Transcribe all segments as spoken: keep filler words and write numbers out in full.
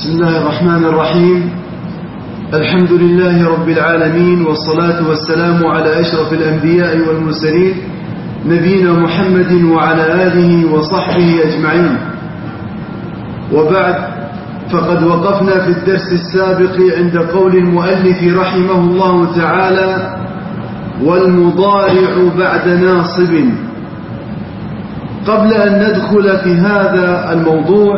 بسم الله الرحمن الرحيم. الحمد لله رب العالمين، والصلاة والسلام على أشرف الأنبياء والمرسلين نبينا محمد وعلى آله وصحبه أجمعين. وبعد، فقد وقفنا في الدرس السابق عند قول المؤلف رحمه الله تعالى: والمضارع بعد ناصب. قبل أن ندخل في هذا الموضوع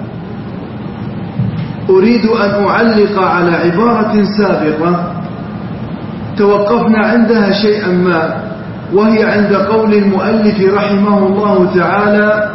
أريد أن أعلق على عبارة سابقة توقفنا عندها شيئا ما، وهي عند قول المؤلف رحمه الله تعالى: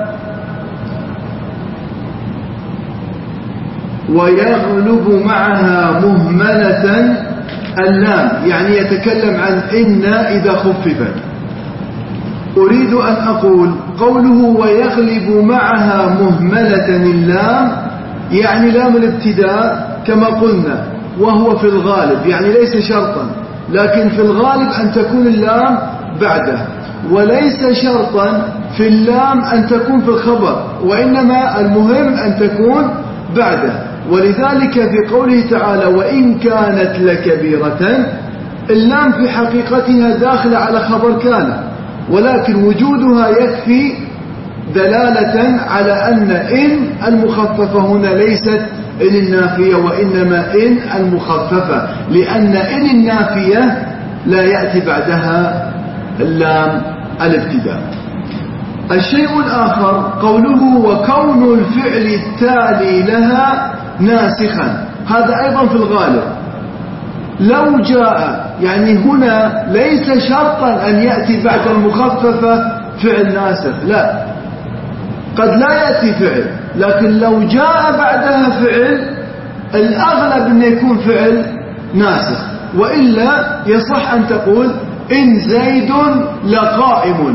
ويغلب معها مهملة اللام، يعني يتكلم عن إن إذا خففت. أريد أن أقول قوله ويغلب معها مهملة اللام، يعني لام الابتداء كما قلنا، وهو في الغالب يعني ليس شرطا، لكن في الغالب أن تكون اللام بعده، وليس شرطا في اللام أن تكون في الخبر، وإنما المهم أن تكون بعده. ولذلك في قوله تعالى: وإن كانت لكبيرة، اللام في حقيقتها داخلة على خبر كان، ولكن وجودها يكفي دلالة على أن إن المخففة هنا ليست إن النافية، وإنما إن المخففة، لأن إن النافية لا يأتي بعدها اللام الابتداء. الشيء الآخر قوله وكون الفعل التالي لها ناسخا، هذا أيضا في الغالب. لو جاء، يعني هنا ليس شرطا أن يأتي بعد المخففة فعل ناسخ، لا، قد لا يأتي فعل، لكن لو جاء بعدها فعل الأغلب أن يكون فعل ناسخ، وإلا يصح أن تقول إن زيد لقائم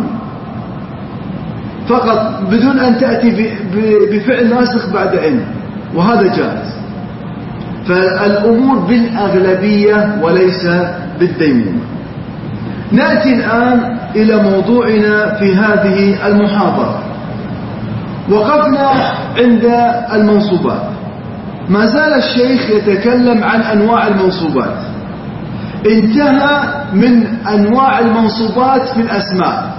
فقط، بدون أن تأتي بفعل ناسخ بعد إن، وهذا جائز. فالأمور بالأغلبية وليس بالديمومة. نأتي الآن إلى موضوعنا في هذه المحاضرة. وقفنا عند المنصوبات، ما زال الشيخ يتكلم عن أنواع المنصوبات، انتهى من أنواع المنصوبات في الأسماء،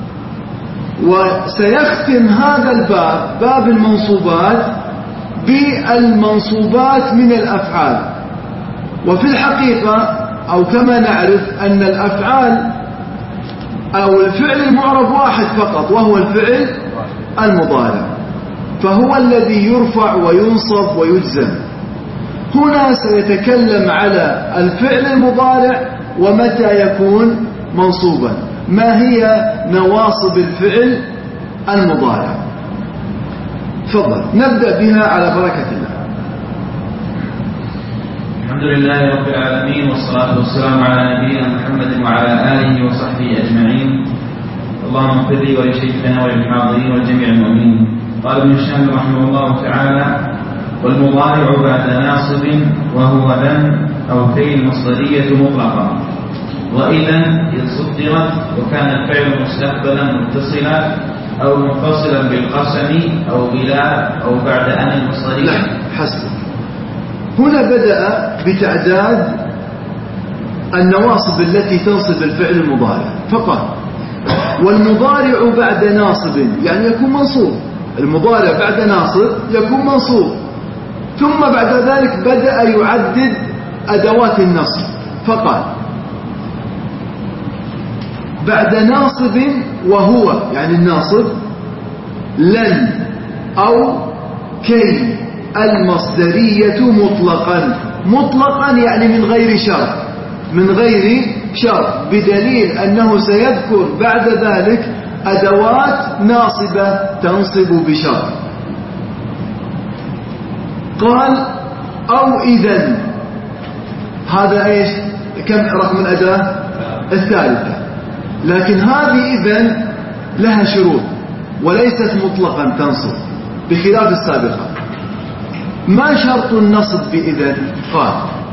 وسيختم هذا الباب، باب المنصوبات، بالمنصوبات من الأفعال. وفي الحقيقة أو كما نعرف أن الأفعال أو الفعل المعرب واحد فقط، وهو الفعل المضارع، فهو الذي يرفع وينصب ويجزم. هنا سيتكلم على الفعل المضارع ومتى يكون منصوبا، ما هي نواصب الفعل المضارع. تفضل، نبدأ بها على بركة الله. الحمد لله رب العالمين، والصلاة والسلام على نبينا محمد وعلى آله وصحبه أجمعين. اللهم اغفر لي ولشيخنا وللحاضرين وجميع المؤمنين. قال ابن هشام رحمه الله تعالى: والمضارع بعد ناصب وهو لن أو كي المصدرية مطلقا، وإذا إذ صدرت وكان الفعل مستقبلا متصلا أو منفصلا بالقسم أو بلا أو بعد أن المصدرية. لا، حسب. هنا بدأ بتعداد النواصب التي تنصب الفعل المضارع، فقال: والمضارع بعد ناصب، يعني يكون منصوب. المضارع بعد ناصب يكون منصوب. ثم بعد ذلك بدأ يعدد أدوات النصب، فقال: بعد ناصب وهو، يعني الناصب، لن أو كي المصدرية مطلقا. مطلقا يعني من غير شرط، من غير شرط، بدليل أنه سيذكر بعد ذلك أدوات ناصبة تنصب بشرط. قال: أو إذن، هذا إيش؟ كم رقم الأداة؟ الثالثة. لكن هذه إذن لها شروط وليست مطلقا تنصب بخلاف السابقة. ما شرط النصب بإذن؟ قال: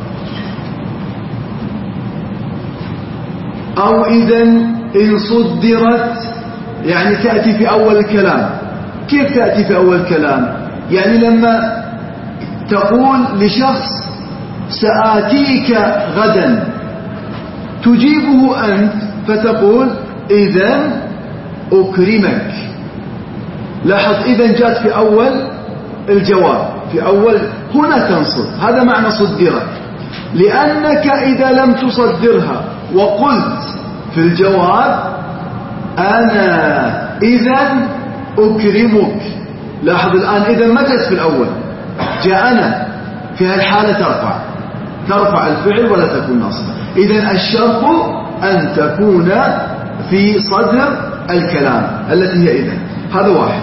أو إذن إن صدرت، يعني تأتي في أول الكلام. كيف تأتي في أول الكلام؟ يعني لما تقول لشخص سآتيك غدا، تجيبه أنت فتقول إذن أكرمك. لاحظ إذن جاءت في أول الجواب، في أول هنا تنصب، هذا معنى صدرت، لأنك إذا لم تصدرها وقلت في الجواب أنا إذن أكرمك، لاحظ الآن إذن ما جاءت في الأول، جاء أنا، في هالحالة ترفع ترفع الفعل ولا تكون ناصبة. إذن الشرط أن تكون في صدر الكلام التي هي إذن، هذا واحد.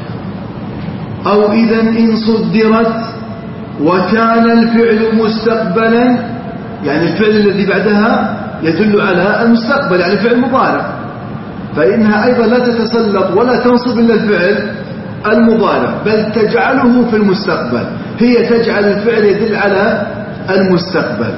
أو إذن إن صدرت وكان الفعل مستقبلا، يعني الفعل الذي بعدها يدل على المستقبل، يعني فعل مضارع، فإنها أيضا لا تتسلط ولا تنصب إلا الفعل المضارع، بل تجعله في المستقبل، هي تجعل الفعل يدل على المستقبل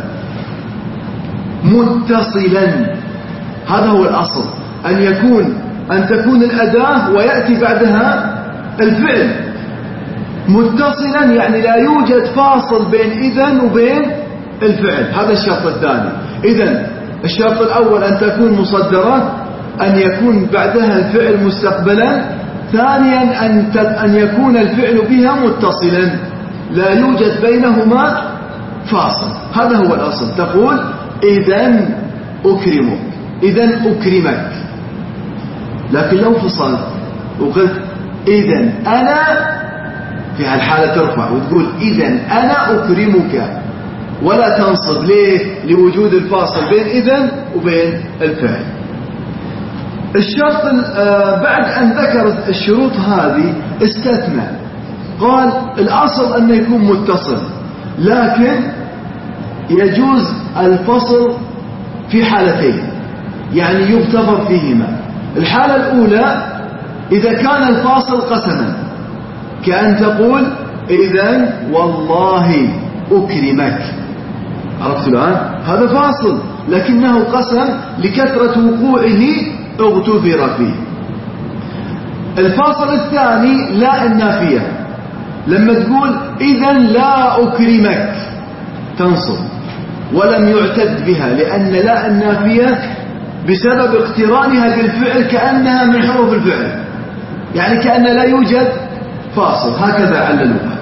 متصلا. هذا هو الأصل، أن يكون أن تكون الأداة ويأتي بعدها الفعل متصلا، يعني لا يوجد فاصل بين إذن وبين الفعل، هذا الشرط الثاني. إذن الشرط الأول أن تكون مصدرة، أن يكون بعدها الفعل مستقبلا. ثانيا أن أن يكون الفعل بها متصلا، لا يوجد بينهما فاصل، هذا هو الأصل. تقول إذن أكرمك، إذن أكرمك. لكن لو فصلت وقلت إذن أنا، في هالحالة ترفع وتقول إذن أنا أكرمك، ولا تنصب. ليه؟ لوجود الفاصل بين إذن وبين الفعل. الشرط بعد أن ذكر الشروط هذه استثنى، قال الأصل أن يكون متصل، لكن يجوز الفصل في حالتين، يعني يغتفر فيهما. الحالة الأولى إذا كان الفاصل قسما، كأن تقول إذن والله أكرمك، عرفت الآن؟ هذا فاصل لكنه قسم لكثرة وقوعه اغتفر فيه. الفاصل الثاني لا النافية، لما تقول إذن لا أكرمك تنصب، ولم يعتد بها، لأن لا النافية بسبب اقترانها بالفعل كأنها من حروف الفعل، يعني كأن لا يوجد فاصل، هكذا عللوها.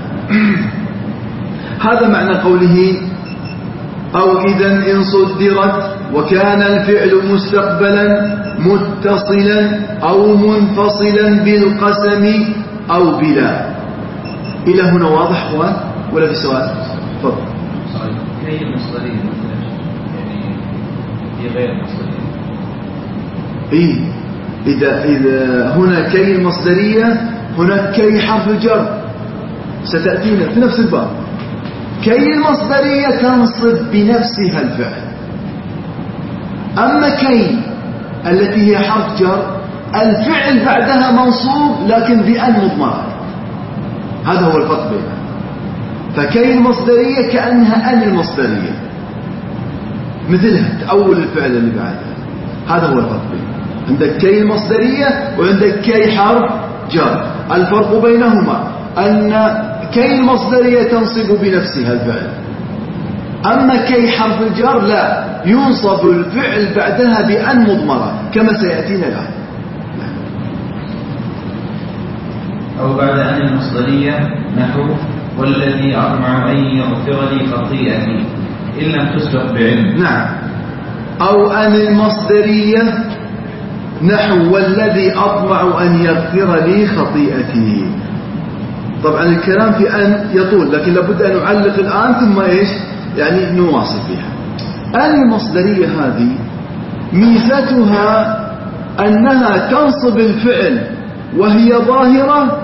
هذا معنى قوله أو إذن إن صدرت وكان الفعل مستقبلا متصلا أو منفصلا بالقسم أو بلا. إلى هنا واضح أخوان ولا في سؤال؟ تفضل. كي المصدرية يعني هي غير مصدرية. إيه إذا إذا هنا كي المصدرية، هناك كي حرف الجر ستأتينا في نفس الباب. كي المصدرية تنصب بنفسها الفعل، أما كي التي هي حرف جر الفعل بعدها منصوب لكن بأن مضمرة، هذا هو الفرق بينها. فكي المصدرية كأنها أن المصدرية، مثلها تأول الفعل اللي بعدها، هذا هو الفرق بينها. عندك كي المصدرية وعندك كي حرف جر، الفرق بينهما أن كي المصدرية تنصب بنفسها الفعل، أما كي حرف الجر لا، ينصب الفعل بعدها بأن مضمرة كما سيأتينا الآن. أو بعد أن المصدرية نحو والذي أطمع أن يغفر لي خطيئتي إن لم تسبق بعلم. نعم. أو أن المصدرية نحو والذي أطمع أن يغفر لي خطيئتي. طبعا الكلام في أن يطول، لكن لابد أن نعلق الآن ثم إيش يعني نواصل فيها. أن المصدرية هذه ميزتها أنها تنصب الفعل وهي ظاهرة،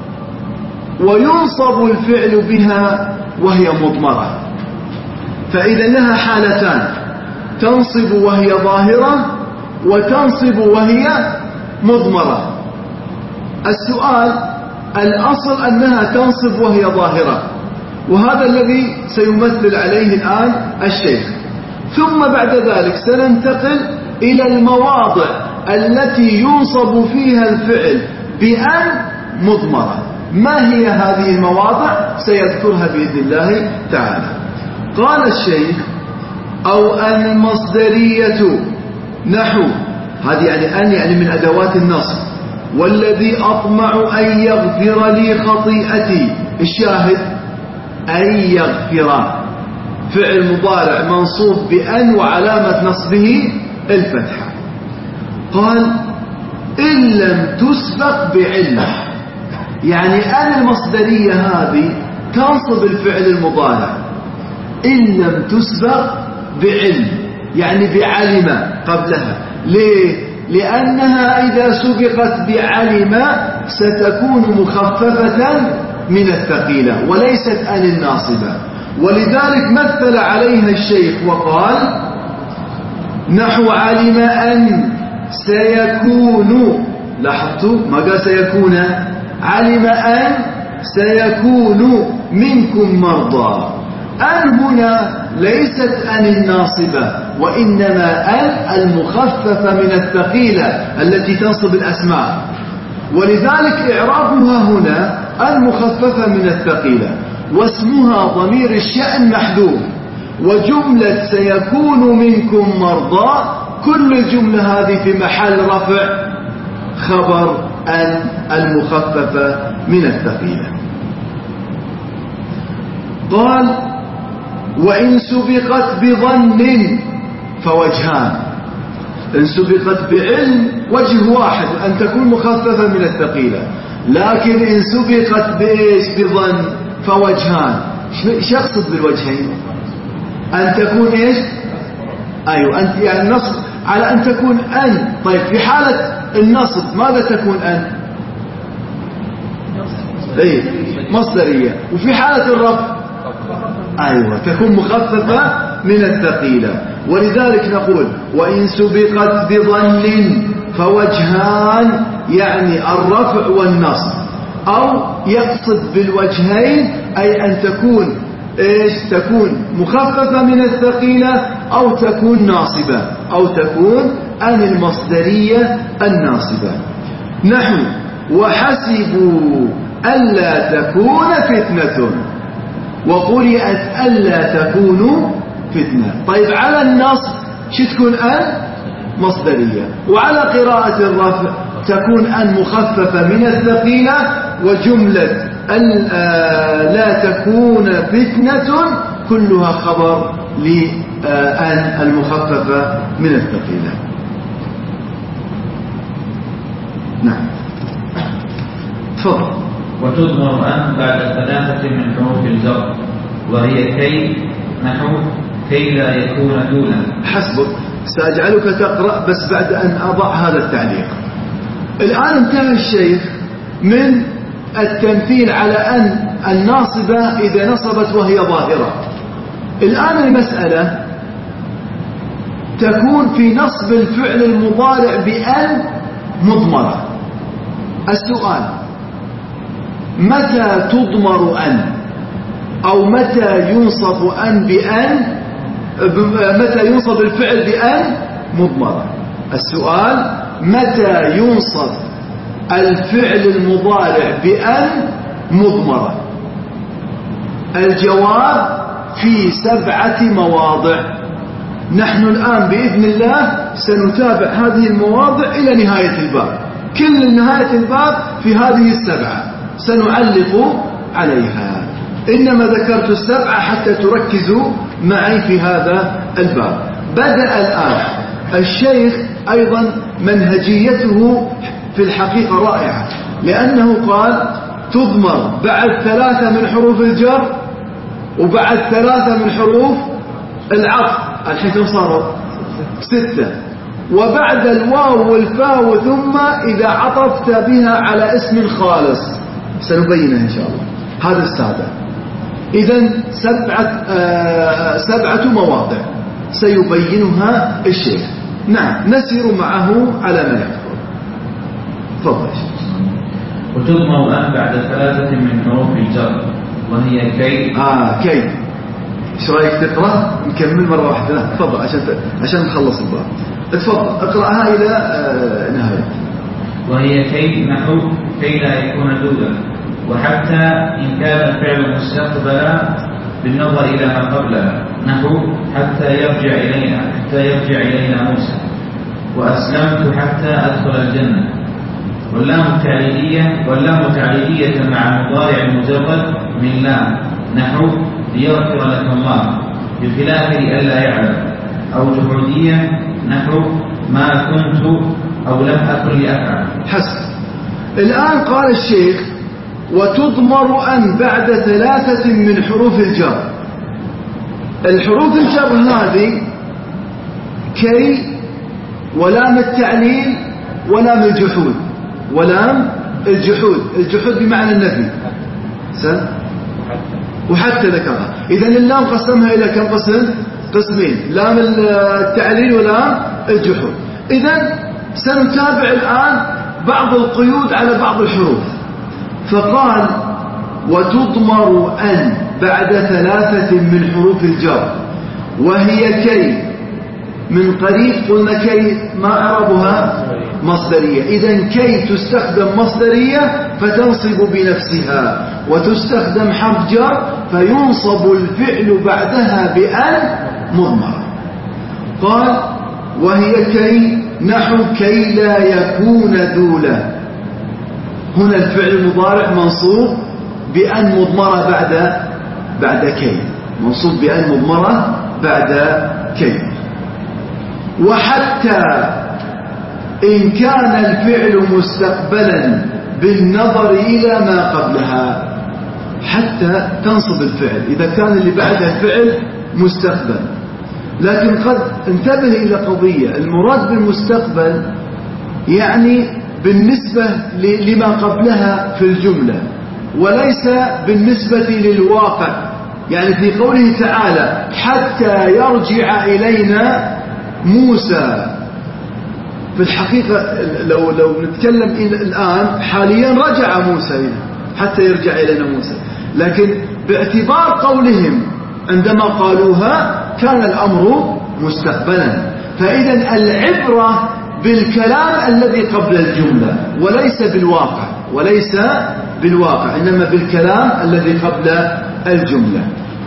وينصب الفعل بها وهي مضمرة. فإذا لها حالتان، تنصب وهي ظاهرة وتنصب وهي مضمرة. السؤال الأصل أنها تنصب وهي ظاهرة، وهذا الذي سيمثل عليه الآن الشيخ. ثم بعد ذلك سننتقل إلى المواضع التي ينصب فيها الفعل بأن مضمرة، ما هي هذه المواضع؟ سيذكرها بإذن الله تعالى. قال الشيخ: أو أن المصدرية نحو، هذه يعني أن يعني من أدوات النصب، والذي أطمع أن يغفر لي خطيئتي. الشاهد أن يغفر، فعل مضارع منصوب بأن وعلامة نصبه الفتحة. قال: إن لم تسبق بعلة، يعني أن المصدرية هذه تنصب الفعل المضارع إن لم تسبق بعلم، يعني بعلم قبلها. ليه؟ لأنها إذا سبقت بعلم ستكون مخففة من الثقيلة وليست أن الناصبة، ولذلك مثل عليها الشيخ وقال: نحو علم أن سيكون، لاحظتوا ما قال سيكون، علم أن سيكون منكم مرضى. أن هنا ليست أن الناصبة، وإنما أن المخففة من الثقيلة التي تنصب الأسماء، ولذلك إعرابها هنا المخففة من الثقيلة، واسمها ضمير الشأن محذوف، وجملة سيكون منكم مرضى كل الجملة هذه في محل رفع خبر أن المخففة من الثقيلة. قال: وإن سبقت بظن فوجهان. إن سبقت بعلم وجه واحد أن تكون مخففة من الثقيلة، لكن إن سبقت بإيش؟ بظن فوجهان. ايش يقصد بالوجهين؟ أن تكون إيش؟ أيوة، أنت يعني النصب على أن تكون أن. طيب في حالة النصب ماذا تكون أن؟ إيه مصدرية. وفي حالة الرفع أيوة تكون مخففة من الثقيلة، ولذلك نقول: وإن سبقت بظن فوجهان، يعني الرفع والنصب. أو يقصد بالوجهين أي أن تكون إيش؟ تكون مخففة من الثقيلة أو تكون ناصبة، أو تكون أن المصدرية الناصبة. نحو وحسبوا ألا تكون فتنة، وقرئت ألا تكون فتنة. طيب على النصب شو تكون أن؟ مصدرية. وعلى قراءة الرفع تكون أن مخففة من الثقيلة، وجملة لا تكون فتنة كلها خبر لأن المخففة من الثقيلة. نعم تفضل. وتضمر أن بعد ثلاثة من حروف الجر، وهي كي، نحو كي لا يكون دولا. حسبك، سأجعلك تقرأ بس بعد أن أضع هذا التعليق. الآن انتهى الشيخ من التمثيل على أن الناصبة إذا نصبت وهي ظاهرة. الآن المسألة تكون في نصب الفعل المضارع بأن مضمرة. السؤال: متى تضمر أن؟ أو متى ينصب أن بأن؟ متى ينصب الفعل بأن مضمرة؟ السؤال: متى ينصب الفعل المضارع بأن مضمرة؟ الجواب: في سبعة مواضع. نحن الآن بإذن الله سنتابع هذه المواضع إلى نهاية الباب، كل نهاية الباب في هذه السبعة سنعلق عليها، إنما ذكرت السبعة حتى تركزوا معي في هذا الباب. بدأ الآن الشيخ أيضا منهجيته في الحقيقة رائعة، لأنه قال تضمر بعد ثلاثة من حروف الجر وبعد ثلاثة من حروف العطف، الحين صاروا ستة، وبعد الواو والفاء ثم إذا عطفت بها على اسم خالص، سنبينه إن شاء الله. هذا السابع. إذن سبعة, آه سبعة مواضع سيبينها الشيخ. نعم نسير معه على ما يحفظ. تفضل. وتضمر أن بعد ثلاثة من حروف الجر، وهي كي. آه كي. ايش رايك تقرأ؟ نكمل مرة واحدة. لا تفضل عشان عشان نخلص الباب. تفضل اقرأها إلى آه نهاية. وهي كي، نحو كي لا يكون دولا، وحتى إن كان الفعل مستقبلا بالنظر إلى ما قبلها، نحو حتى يرجع إلينا حتى يرجع إلينا موسى، وأسلمت حتى أدخل الجنة. واللام التعليلية واللام التعليلية مع المضارع المجرد من لام، نحو ليغفر لك الله، بخلاف لئلا يعلم. أو جحودية، نحو ما كنت أو لم أكن لأفعل. حسن. الآن قال الشيخ وتضمر أن بعد ثلاثة من حروف الجر. الحروف الجر هذه كي ولام التعليل ولام الجحود. ولام الجحود، الجحود بمعنى النفي سن وحتى ذكرها. إذن اللام قسمها إلى كم قسم؟ قسمين، لام التعليل ولام الجحود. إذن سنتابع الآن بعض القيود على بعض الحروف. فقال وتضمر أن بعد ثلاثة من حروف الجر، وهي كي. من قريب قلنا كي ما أعربها مصدرية، إذن كي تستخدم مصدرية فتنصب بنفسها، وتستخدم حرف جر فينصب الفعل بعدها بأن مضمرة. قال وهي كي، نحو كي لا يكون ذولا. هنا الفعل المضارع منصوب بأن مضمرة بعد بعد كي، منصوب بأن مضمرة بعد كي. وحتى إن كان الفعل مستقبلا بالنظر إلى ما قبلها، حتى تنصب الفعل إذا كان اللي بعدها الفعل مستقبل. لكن قد انتبه إلى قضية، المراد بالمستقبل يعني بالنسبة لما قبلها في الجملة، وليس بالنسبة للواقع. يعني في قوله تعالى حتى يرجع إلينا موسى، في الحقيقة لو لو نتكلم الآن حاليا رجع موسى حتى يرجع إلينا موسى، لكن باعتبار قولهم عندما قالوها كان الأمر مستقبلا. فإذا العبرة بالكلام الذي قبل الجملة وليس بالواقع، وليس بالواقع إنما بالكلام الذي قبل الجملة.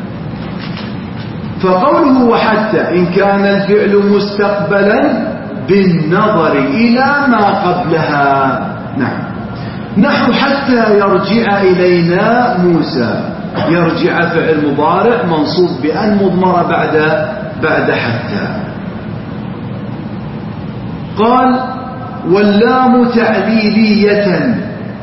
فقوله وحتى إن كان الفعل مستقبلا بالنظر إلى ما قبلها، نعم، نحو حتى يرجع إلينا موسى. يرجع فعل مضارع منصوب بأن مضمرة بعد بعد حتى. قال واللام تعليلية.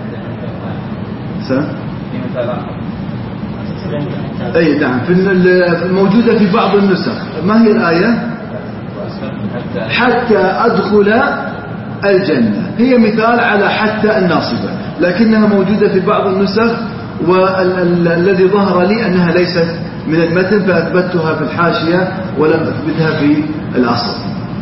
أي نعم، في موجودة في بعض النسخ. ما هي الآية؟ حتى أدخل الجنة، هي مثال على حتى الناصبة، لكنها موجودة في بعض النسخ، والذي ظهر لي أنها ليست من المتن فأثبتها في الحاشية ولم أثبتها في الأصل.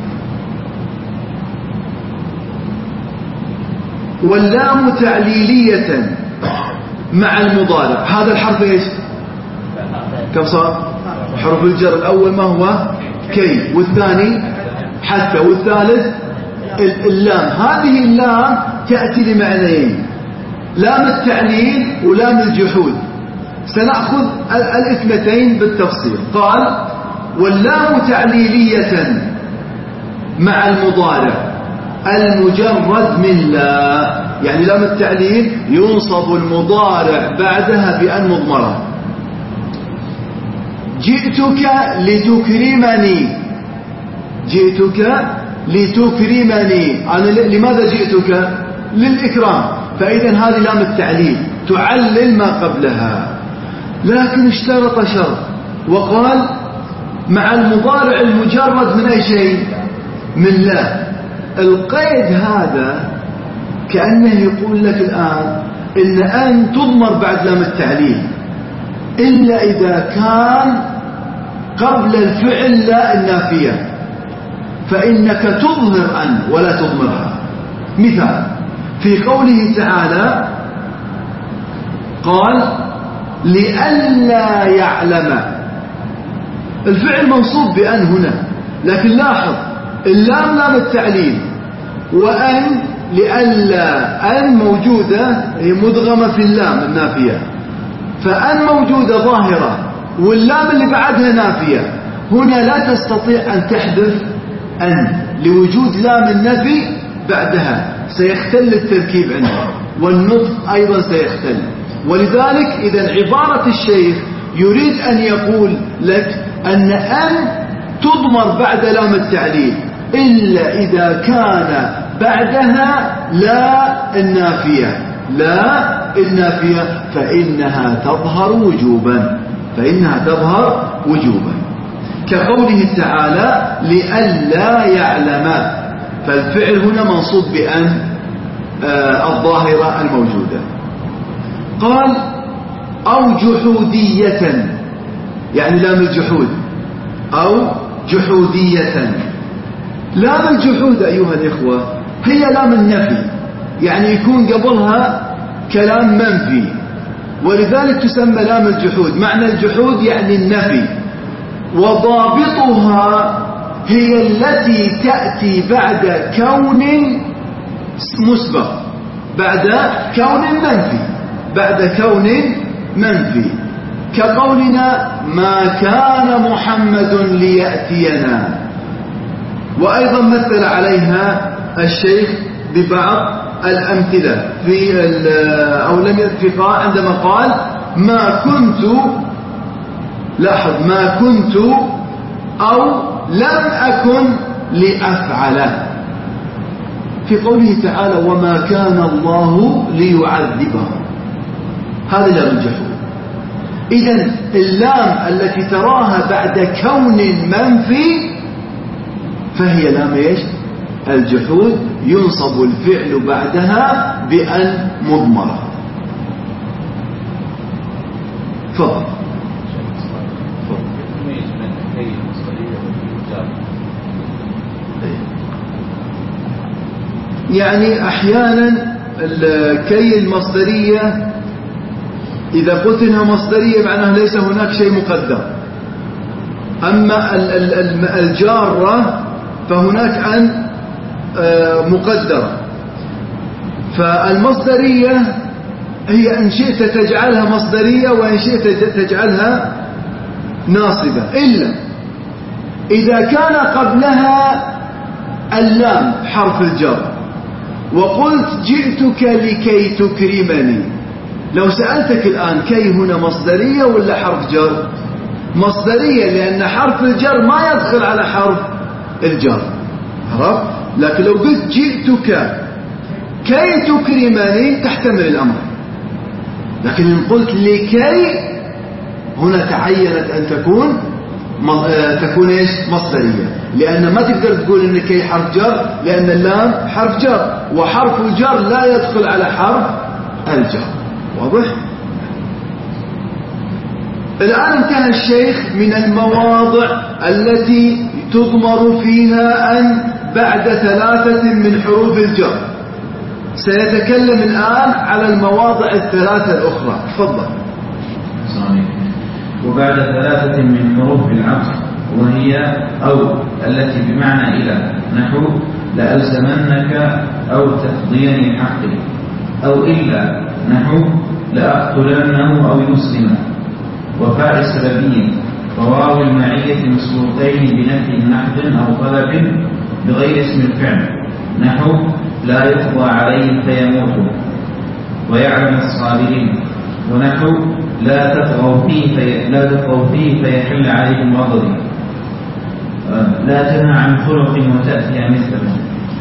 واللام تعليلية مع المضارع. هذا الحرف ايش؟ كم صار؟ حرف الجر الأول ما هو؟ كي، والثاني حتى، والثالث اللام. هذه اللام تأتي لمعنيين، لام التعليل ولام الجحود. سنأخذ الاثنتين بالتفصيل. قال واللام تعليلية مع المضارع المجرد من لا، يعني لام التعليل ينصب المضارع بعدها بأن مضمرة. جئتك لتكرمني، جئتك لتكرمني، أنا لماذا جئتك؟ للإكرام. فإذا هذه لام التعليل تعلل ما قبلها. لكن اشترط شرط وقال مع المضارع المجرد من أي شيء؟ من لا. القيد هذا كأنه يقول لك الآن إن أن تضمر بعد لام التعليل إلا إذا كان قبل الفعل لا النافية، فإنك تظهر أن ولا تضمرها. مثال في قوله تعالى قال لئلا يعلم، الفعل منصوب بأن هنا، لكن لاحظ اللام لام التعليل وأن لألا أن موجودة هي مدغمة في اللام النافية، فأن موجودة ظاهرة واللام اللي بعدها نافية، هنا لا تستطيع أن تحذف أن لوجود لام النفي بعدها، سيختل التركيب عنها والنطق أيضا سيختل. ولذلك إذا عبارة الشيخ يريد أن يقول لك أن أن تضمر بعد لام التعليل إلا إذا كان بعدها لا النافية، لا النافية فإنها تظهر وجوبا، فإنها تظهر وجوبا، كقوله تعالى لئلا يعلم، فالفعل هنا منصوب بأن آه الظاهرة الموجودة. قال أو جحودية، يعني لام الجحود، أو جحودية. لام الجحود أيها الإخوة هي لام النفي، يعني يكون قبلها كلام منفي، ولذلك تسمى لام الجحود. معنى الجحود يعني النفي، وضابطها هي التي تأتي بعد كون مسبق، بعد كون منفي، بعد كون منفي، كقولنا ما كان محمد ليأتينا. وأيضا مثل عليها الشيخ ببعض الأمثلة في أو لم يتفقا عندما قال ما كنت، لاحظ ما كنت أو لم أكن لأفعل، في قوله تعالى وما كان الله ليعذبهم، هذا لام الجحود. إذن اللام التي تراها بعد كون منفي فهي لام ايش؟ الجحود، ينصب الفعل بعدها بأن مضمرة. فضل يعني أحيانا الكي المصدرية إذا قلت إنها مصدرية معناها ليس هناك شيء مقدر، أما الجارة فهناك أن مقدرة. فالمصدرية هي إن شئت تجعلها مصدرية وإن شئت تجعلها ناصبة، إلا إذا كان قبلها اللام حرف الجر وقلت جئتك لكي تكرمني. لو سألتك الآن كي هنا مصدرية ولا حرف جر؟ مصدرية، لأن حرف الجر ما يدخل على حرف الجر، عرفت؟ لكن لو قلت جئتك كي تكرمني تحتمل الأمر، لكن إن قلت لكي هنا تعينت أن تكون تكون إيش؟ مصدرية، لأن ما تقدر تقول إن كي حرف جر، لأن اللام حرف جر، وحرف الجر لا يدخل على حرف الجر. واضح؟ الآن انتهى الشيخ من المواضع التي تضمر فيها أن بعد ثلاثة من حروف الجر. سيتكلم الآن على المواضع الثلاثة الأخرى. تفضل. وبعد ثلاثة من حروف العطف، وهي أو التي بمعنى إلى، نحو لألزمنك أو تفضيني حقي، أو إلا نحو لأقتلنه أو يسلم، وفاء السببية، وواو المعية مسبوقين بنفي نحو أو طلب بغير اسم الفعل، نحو لا يقضى عليه فيموت، ويعلم الصابرين، ونحو لا تطغوا فيه في لا تطغوا فيه فيحل عليكم غضبي، لا تنهى عن خلق وتأتي مثله.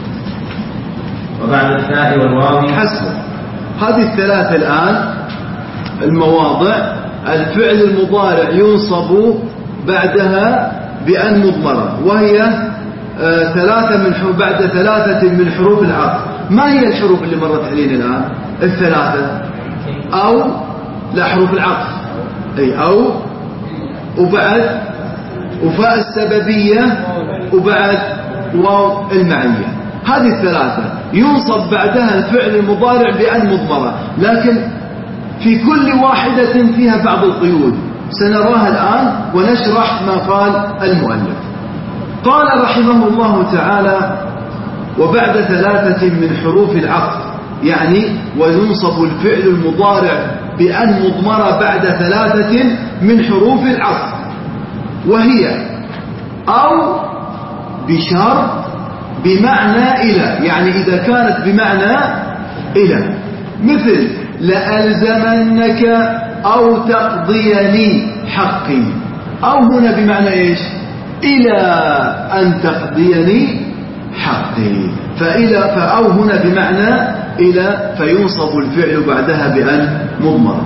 وبعد الفاء والواو حسب. هذه الثلاث الآن المواضع الفعل المضارع ينصب بعدها بأن مضمرة، وهي آه ثلاثة من حروف، بعد ثلاثة من حروف العطف. ما هي الحروف اللي مرت علينا الآن؟ الثلاثة. أو لا، حروف العطف، أي أو، وبعد وفاء السببية، وبعد واو المعية. هذه الثلاثة ينصب بعدها الفعل المضارع بأن مضمرة، لكن في كل واحدة فيها بعض القيود سنراها الآن ونشرح ما قال المؤلف. قال رحمه الله تعالى وبعد ثلاثة من حروف العطف، يعني وينصب الفعل المضارع بأن مضمرة بعد ثلاثة من حروف العطف، وهي أو بشرط بمعنى إلى، يعني إذا كانت بمعنى إلى، مثل لألزمنك أو تقضيني حقي، أو هنا بمعنى إيش؟ إلى أن تقضيني حقي، فإلى فأو هنا بمعنى إلى، فينصب الفعل بعدها بأن مضمرة.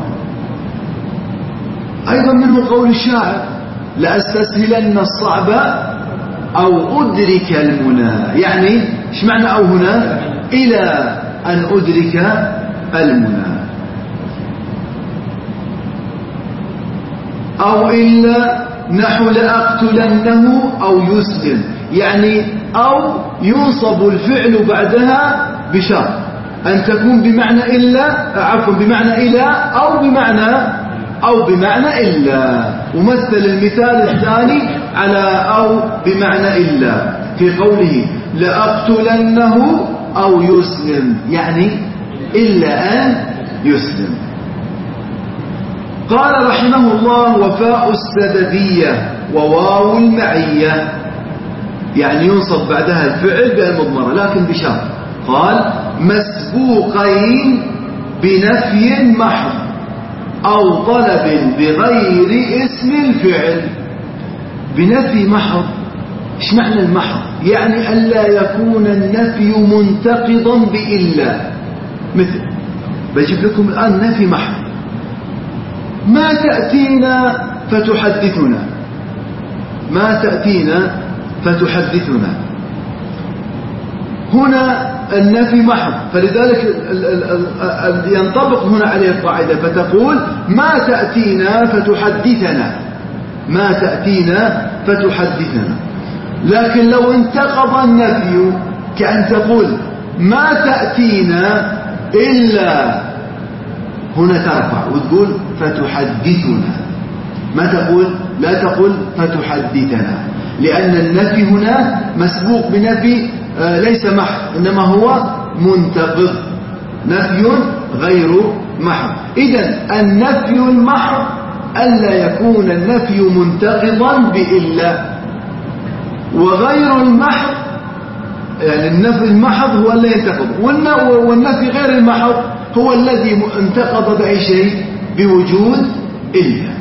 أيضا منه قول الشاعر لأستسهلن الصعب أو أدرك المنى، يعني إيش معنى أو هنا؟ إلى أن أدرك المنى. أو إلا نحو لأقتلنه أو يسلم، يعني أو ينصب الفعل بعدها بشرط أن تكون بمعنى إلا، عفوا بمعنى إلى أو بمعنى أو بمعنى إلا. ومثل المثال الثاني على أو بمعنى إلا في قوله لأقتلنه أو يسلم، يعني إلا أن يسلم. قال رحمه الله وفاء السببية وواو المعية، يعني ينصب بعدها الفعل بالمضمرة لكن بشرط، قال مسبوقين بنفي محض أو طلب بغير اسم الفعل. بنفي محض، ايش معنى المحض؟ يعني ألا يكون النفي منتقضا بإلا. مثل بجيب لكم الآن نفي محض، ما تأتينا فتحدثنا، ما تأتينا فتحدثنا، هنا النفي محض، فلذلك ينطبق هنا عليه القاعدة فتقول ما تأتينا فتحدثنا، ما تأتينا فتحدثنا. لكن لو انتقض النفي كأن تقول ما تأتينا إلا، هنا ترفع وتقول فتحدثنا، ما تقول لا تقول فتحدثنا، لأن النفي هنا مسبوق بنفي ليس محض، إنما هو منتقض، نفي غير محض. إذن النفي المحض ألا يكون النفي منتقضا بإلا، وغير المحض يعني النفي المحض هو الذي ينتقض، والنفي غير المحض هو الذي انتقض بأي شيء؟ بوجود إلا.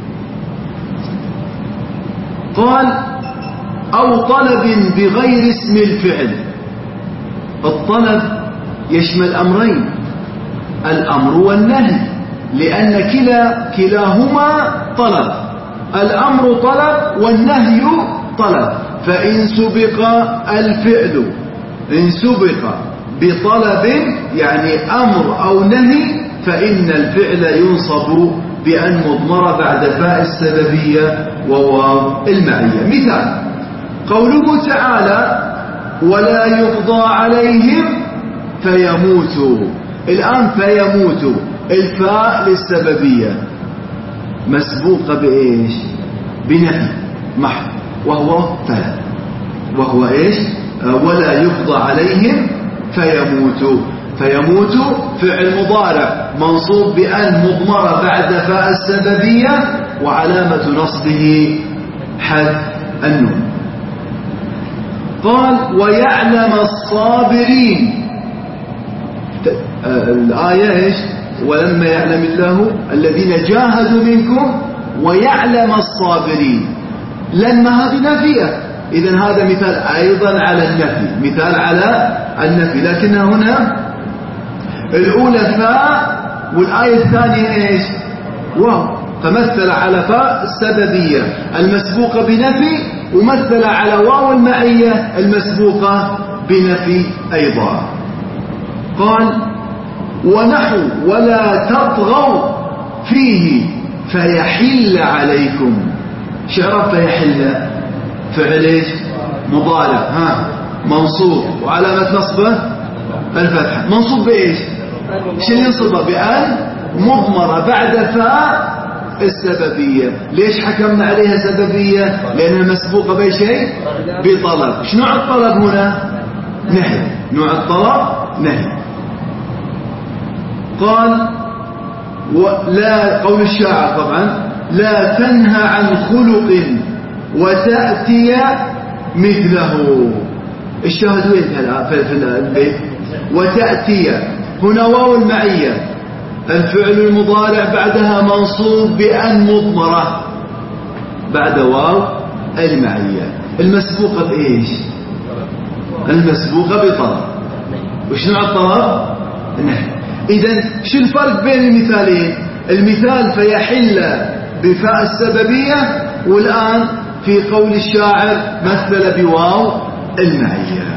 قال أو طلب بغير اسم الفعل. الطلب يشمل أمرين، الأمر والنهي، لأن كلا كلاهما طلب، الأمر طلب والنهي طلب. فإن سبق الفعل، إن سبق بطلب يعني أمر أو نهي، فإن الفعل ينصب بأن مضمر بعد فاء السببية وواو المعية. مثال قوله تعالى ولا يقضى عليهم فيموتوا. الآن فيموتوا الفاء للسببية مسبوقة بإيش؟ بنفي محض، وهو فلا، وهو إيش؟ ولا يقضى عليهم فيموتوا. فيموتوا فعل مضارع منصوب بأن مضمرة بعد فاء السببية، وعلامة نصبه حذف النون. قال ويعلم الصابرين. الآية إيش؟ ولما يعلم الله الذين جاهدوا منكم ويعلم الصابرين. لما هذه نافية، إذن هذا مثال أيضا على النفي، مثال على النفي، لكنها هنا الأولى فاء والآية الثانية إيش؟ واو، فمثل على فاء السببية المسبوقة بنفي، ومثل على واو المعية المسبوقة بنفي أيضا. قال ونحو ولا تطغوا فيه فيحل عليكم. شعر فيحل فعل ايش؟ مضارع، ها منصوب، وعلامة نصبه الفتحة. منصوب بايش؟ ايش اللي ينصبه؟ بأن مضمرة بعد فاء السببية. ليش حكمنا عليها سببية؟ لأنها مسبوقة بأي شيء؟ بطلب. شنو الطلب هنا؟ نهي، نوع الطلب نهي. قال ولا قول الشاعر طبعا لا تنهى عن خلق وتأتي مثله. الشاهد وين في البيت؟ وتأتي هنا واو المعية، الفعل المضارع بعدها منصوب بأن مضمرة بعد واو المعية، المسبوقة بإيش؟ المسبوقة بطلب. وش نوع الطلب؟ نهي. إذن شو الفرق بين المثالين؟ المثال فيحل بفاء السببية، والآن في قول الشاعر مثل بواو المعية.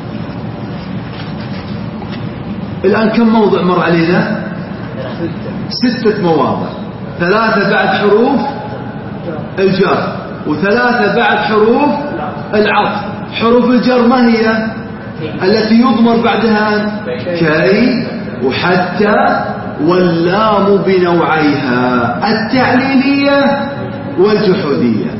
الآن كم موضع مر علينا؟ ستة مواضع، ثلاثة بعد حروف الجر وثلاثة بعد حروف العطف. حروف الجر ما هي؟ التي يضمر بعدها كي وحتى واللام بنوعيها التعليلية والجحودية.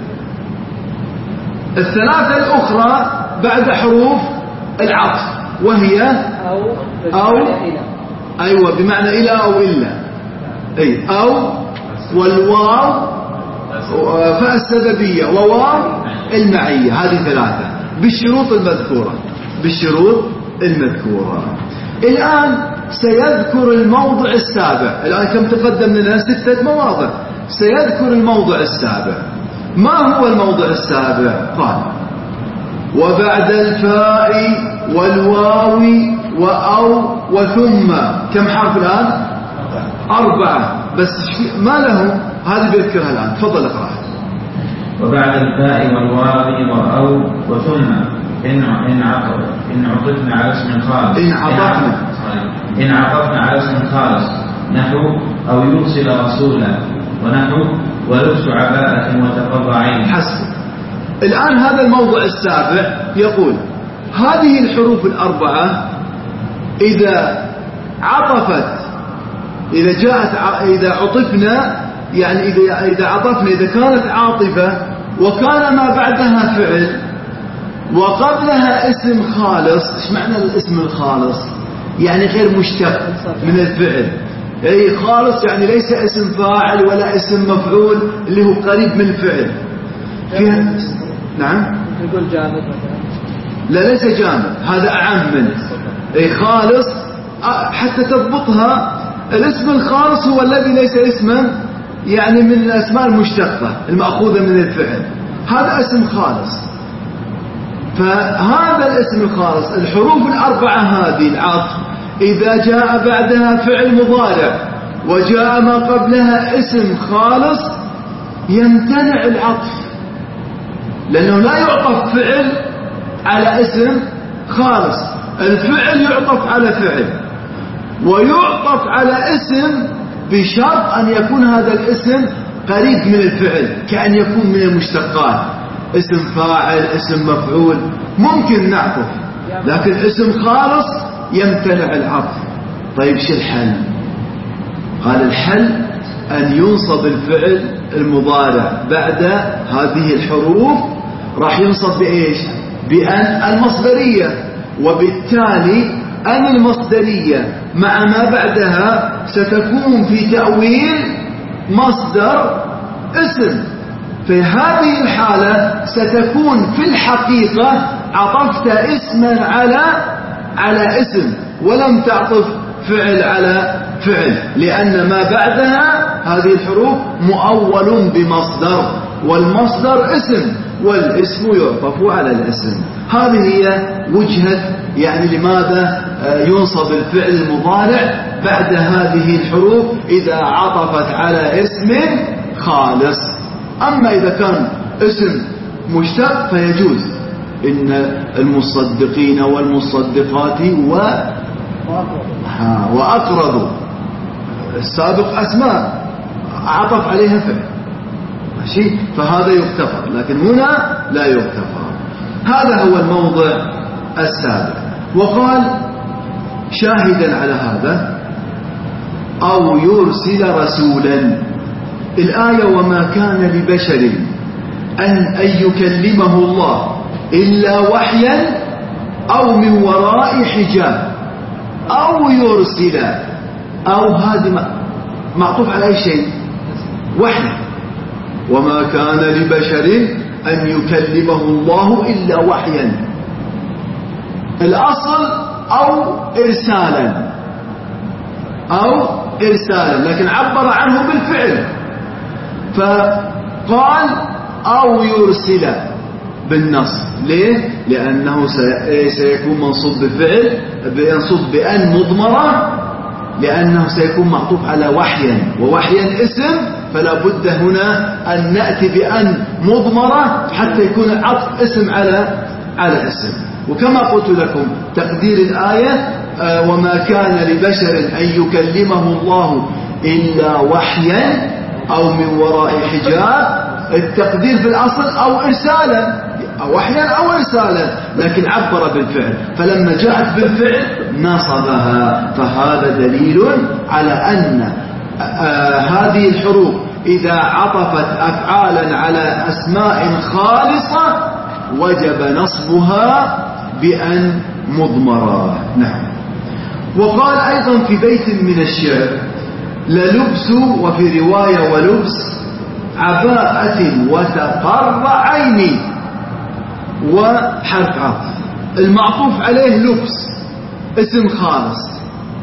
الثلاثة الأخرى بعد حروف العطف وهي أو, أو أيوة بمعنى إلى أو إلا، أي أو والواو فالسببية وواو المعية. هذه ثلاثة بالشروط المذكورة بالشروط المذكورة. الآن سيذكر الموضع السابع. الآن كم تقدم لنا؟ ستة مواضع. سيذكر الموضع السابع. ما هو الموضع السابع؟ قال وبعد الفاء والواو وأو وثم. كم حرف الآن؟ أربعة بس ما لهم، هذه بذكرها الآن. تفضل اقرأ. وبعد الفاء والواو وأو وثم إن إن عطف إن عطفنا على اسم خالص إن عطفنا إن عطفنا على اسم خالص نحو أو يرسل رسولا ونحو ولبس عباءة وتقضعين. حسب. الآن هذا الموضع السابع يقول هذه الحروف الأربعة إذا عطفت إذا جاءت إذا عطفنا يعني إذا إذا عطفنا إذا كانت عاطفة وكان ما بعدها فعل وقبلها اسم خالص. إيش معنى الاسم الخالص؟ يعني غير مشتق من الفعل. أي خالص يعني ليس اسم فاعل ولا اسم مفعول اللي هو قريب من الفعل. فيها نعم يقول جامد مثلا. لا ليس جامد، هذا أعم منه. أي خالص حتى تضبطها. الاسم الخالص هو الذي ليس اسما يعني من الأسماء المشتقة المأخوذة من الفعل، هذا اسم خالص. فهذا الاسم الخالص الحروف الأربعة هذه العطف إذا جاء بعدها فعل مضارع وجاء ما قبلها اسم خالص يمتنع العطف، لأنه لا يعطف فعل على اسم خالص. الفعل يعطف على فعل ويعطف على اسم بشرط أن يكون هذا الاسم قريب من الفعل، كأن يكون من المشتقات، اسم فاعل اسم مفعول ممكن نعطف، لكن اسم خالص يمتنع العطف. طيب شو الحل؟ قال الحل أن ينصب الفعل المضارع بعد هذه الحروف، راح ينصب بإيش؟ بأن المصدرية، وبالتالي أن المصدرية مع ما بعدها ستكون في تأويل مصدر اسم. في هذه الحالة ستكون في الحقيقة عطفت اسما على على اسم ولم تعطف فعل على فعل، لأن ما بعدها هذه الحروف مؤول بمصدر، والمصدر اسم والاسم يعطف على الاسم. هذه هي وجهة يعني لماذا ينصب الفعل المضارع بعد هذه الحروف إذا عطفت على اسم خالص. أما إذا كان اسم مشتق فيجوز. إن المصدقين والمصدقات و وأقرضوا السابق أسماء عطف عليها فعل ماشي، فهذا يغتفر، لكن هنا لا يغتفر. هذا هو الموضع السابع. وقال شاهدا على هذا أو يرسل رسولا. الآية وما كان لبشر أن أن يكلمه الله إلا وحيا أو من وراء حجاب أو يرسل. أو هذه معطوف على أي شيء؟ وحي. وما كان لبشر أن يكلمه الله إلا وحيا. الأصل أو إرسالا أو إرسالا، لكن عبر عنه بالفعل فقال أو يرسل بالنص. ليه؟ لأنه سيكون منصوب بفعل ينصب بأن مضمرة، لأنه سيكون معطوف على وحيا، ووحيا اسم، فلا بد هنا أن نأتي بأن مضمرة حتى يكون العطف اسم على على اسم. وكما قلت لكم تقدير الآية آه وما كان لبشر أن يكلمه الله إلا وحيا أو من وراء حجاب، التقدير في الأصل أو إرسالا، أو وحيا أو إرسالا، لكن عبر بالفعل، فلما جاءت بالفعل نصبها. فهذا دليل على أن آه هذه الحروف إذا عطفت أفعالا على أسماء خالصة وجب نصبها بأن مضمرة. نعم. وقال أيضا في بيت من الشعر: للبس، وفي رواية ولبس، عباءة وتقر عيني، وحرف عطف. المعطوف عليه لبس اسم خالص،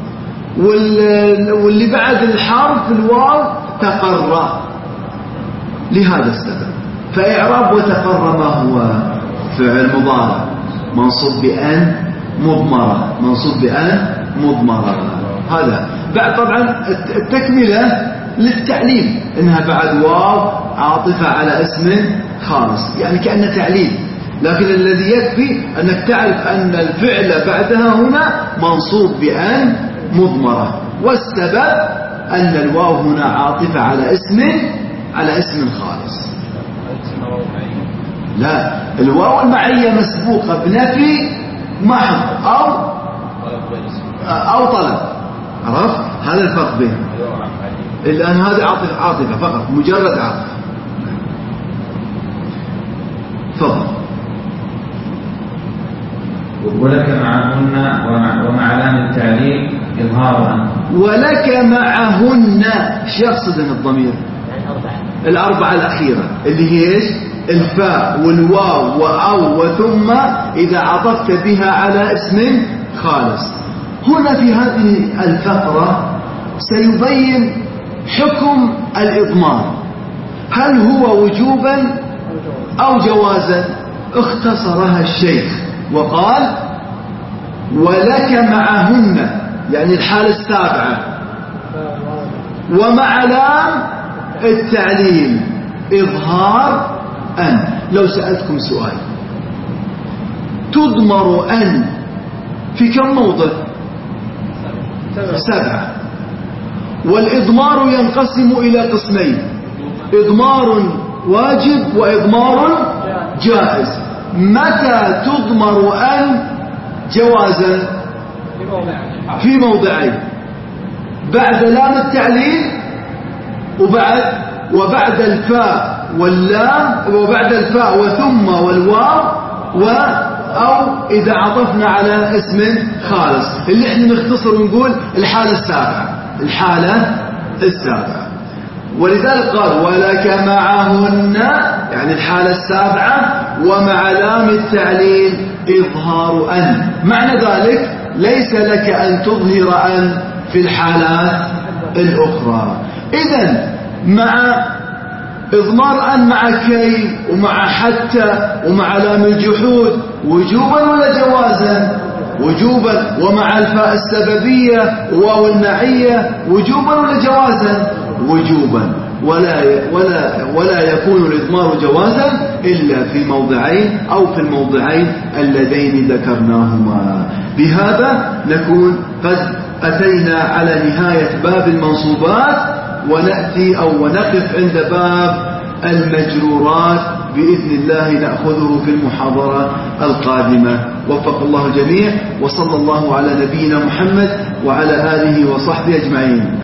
واللي بعد الحرف الواو تقر، لهذا السبب. فإعراب وتقر ما هو؟ فعل مضارع منصوب بأن مضمرة، منصوب بأن مضمرة. هذا بعد طبعا التكملة للتعليل، إنها بعد واو عاطفة على اسم خالص، يعني كأنه تعليل. لكن الذي يكفي أنك تعرف أن الفعل بعدها هنا منصوب بأن مضمرة، والسبب أن الواو هنا عاطفة على اسم على اسم خالص. لا، الواو المعية مسبوقة بنفي محض أو أو طلب. عرفت؟ هذا الفرق بينهم. الآن هذه عاطفة عاطفة فقط، مجرد عاطفة. تفضل. ولك معهن ومع علامة التعليل إظهارا. ولك معهن ايش يقصد هنا الضمير؟ الأربعة الأخيرة اللي هي ايش؟ الفاء والواو وأو وثم إذا عطفت بها على اسم خالص. هنا في هذه الفقرة سيبين حكم الإضمار، هل هو وجوبا أو جوازا؟ اختصرها الشيخ وقال: ولك معهن، يعني الحالة السابعة، ومع لام التعليل إظهار أن. لو سألتكم سؤال: تضمر أن في كم موضع؟ سبعة. والإضمار ينقسم إلى قسمين: إضمار واجب وإضمار جائز. متى تضمر أن جوازا؟ في موضعين: بعد لام التعليل وبعد وبعد الفاء واللام، وبعد الفاء وثم والواو، و أو إذا عطفنا على اسم خالص، اللي احنا نختصر ونقول الحالة السابعة. الحالة السابعة. ولذلك قال: ولك معهن، يعني الحالة السابعة، ومع لام التعليل إظهار أن. معنى ذلك ليس لك أن تظهر أن في الحالات الأخرى. إذن مع إضمار أن مع كي ومع حتى ومع لام الجحود وجوبا ولا جوازا؟ وجوبا. ومع الفاء السببية وواو المعية وجوبا ولا جوازا؟ وجوبا. ولا ولا ولا يكون الإضمار جوازا إلا في موضعين أو في الموضعين اللذين ذكرناهما. بهذا نكون قد أتينا على نهاية باب المنصوبات، ونأتي أو ونقف عند باب المجرورات بإذن الله نأخذه في المحاضرة القادمة. وفق الله الجميع، وصلى الله على نبينا محمد وعلى آله وصحبه أجمعين.